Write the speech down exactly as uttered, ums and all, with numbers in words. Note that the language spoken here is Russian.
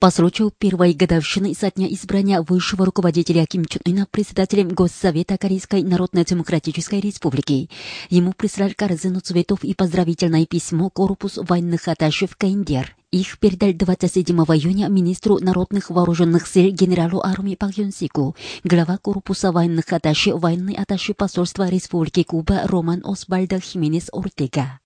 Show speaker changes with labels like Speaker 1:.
Speaker 1: По случаю первой годовщины со дня избрания высшего руководителя Ким Чен Ына председателем Госсовета Корейской Народно-Демократической Республики, ему прислали корзину цветов и поздравительное письмо корпус военных атташе в КНДР. Их передали двадцать седьмого июня министру народных вооруженных сил генералу армии Пак Юн Сику, глава корпуса военных атташе, военный атташе посольства Республики Куба Роман Освальдо Хименес Ортега.